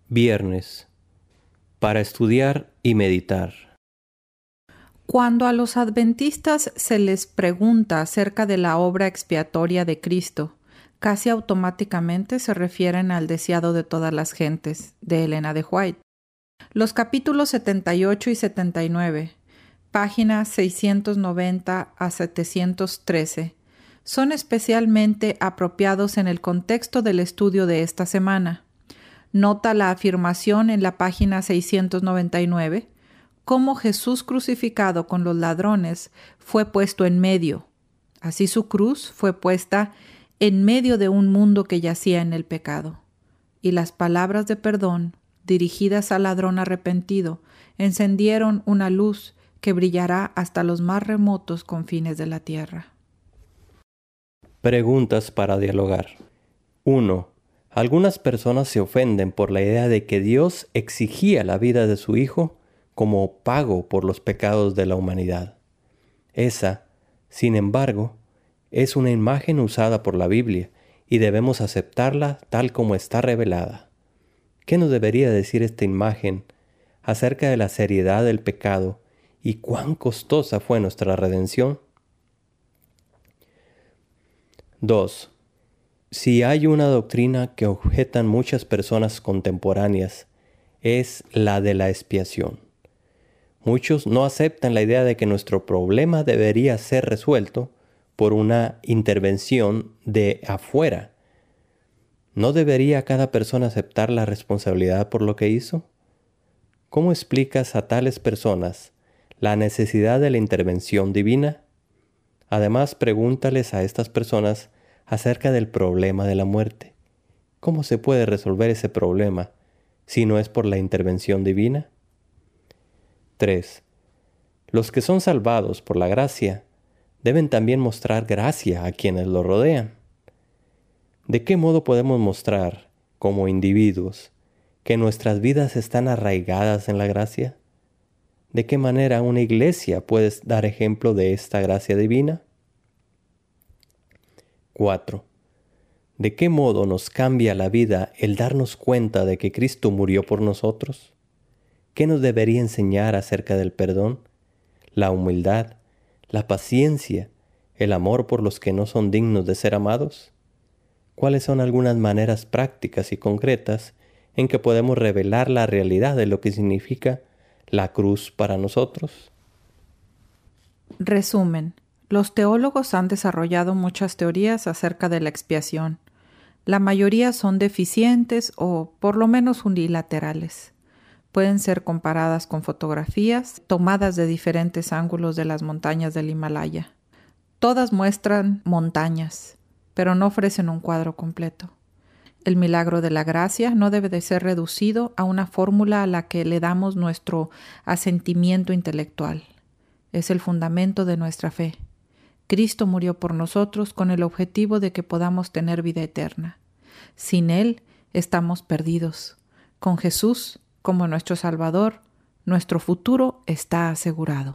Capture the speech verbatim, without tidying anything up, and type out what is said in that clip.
Viernes, para estudiar y meditar. Cuando a los adventistas se les pregunta acerca de la obra expiatoria de Cristo, casi automáticamente se refieren al deseado de todas las gentes, de Elena de White. Los capítulos setenta y ocho y setenta y nueve, páginas seiscientos noventa a setecientos trece, son especialmente apropiados en el contexto del estudio de esta semana. Nota la afirmación en la página seiscientos noventa y nueve, cómo Jesús crucificado con los ladrones fue puesto en medio. Así su cruz fue puesta en medio de un mundo que yacía en el pecado. Y las palabras de perdón, dirigidas al ladrón arrepentido, encendieron una luz que brillará hasta los más remotos confines de la tierra. Preguntas para dialogar. uno. Algunas personas se ofenden por la idea de que Dios exigía la vida de su Hijo como pago por los pecados de la humanidad. Esa, sin embargo, es una imagen usada por la Biblia y debemos aceptarla tal como está revelada. ¿Qué nos debería decir esta imagen acerca de la seriedad del pecado y cuán costosa fue nuestra redención? dos. Si hay una doctrina que objetan muchas personas contemporáneas, es la de la expiación. Muchos no aceptan la idea de que nuestro problema debería ser resuelto por una intervención de afuera. ¿No debería cada persona aceptar la responsabilidad por lo que hizo? ¿Cómo explicas a tales personas la necesidad de la intervención divina? Además, pregúntales a estas personas acerca del problema de la muerte. ¿Cómo se puede resolver ese problema si no es por la intervención divina? tres. Los que son salvados por la gracia deben también mostrar gracia a quienes lo rodean. ¿De qué modo podemos mostrar, como individuos, que nuestras vidas están arraigadas en la gracia? ¿De qué manera una iglesia puede dar ejemplo de esta gracia divina? cuatro. ¿De qué modo nos cambia la vida el darnos cuenta de que Cristo murió por nosotros? ¿Qué nos debería enseñar acerca del perdón, la humildad, la paciencia, el amor por los que no son dignos de ser amados? ¿Cuáles son algunas maneras prácticas y concretas en que podemos revelar la realidad de lo que significa la cruz para nosotros? Resumen. Los teólogos han desarrollado muchas teorías acerca de la expiación. La mayoría son deficientes o por lo menos unilaterales. Pueden ser comparadas con fotografías tomadas de diferentes ángulos de las montañas del Himalaya. Todas muestran montañas, pero no ofrecen un cuadro completo. El milagro de la gracia no debe de ser reducido a una fórmula a la que le damos nuestro asentimiento intelectual. Es el fundamento de nuestra fe. Cristo murió por nosotros con el objetivo de que podamos tener vida eterna. Sin Él estamos perdidos. Con Jesús como nuestro Salvador, nuestro futuro está asegurado.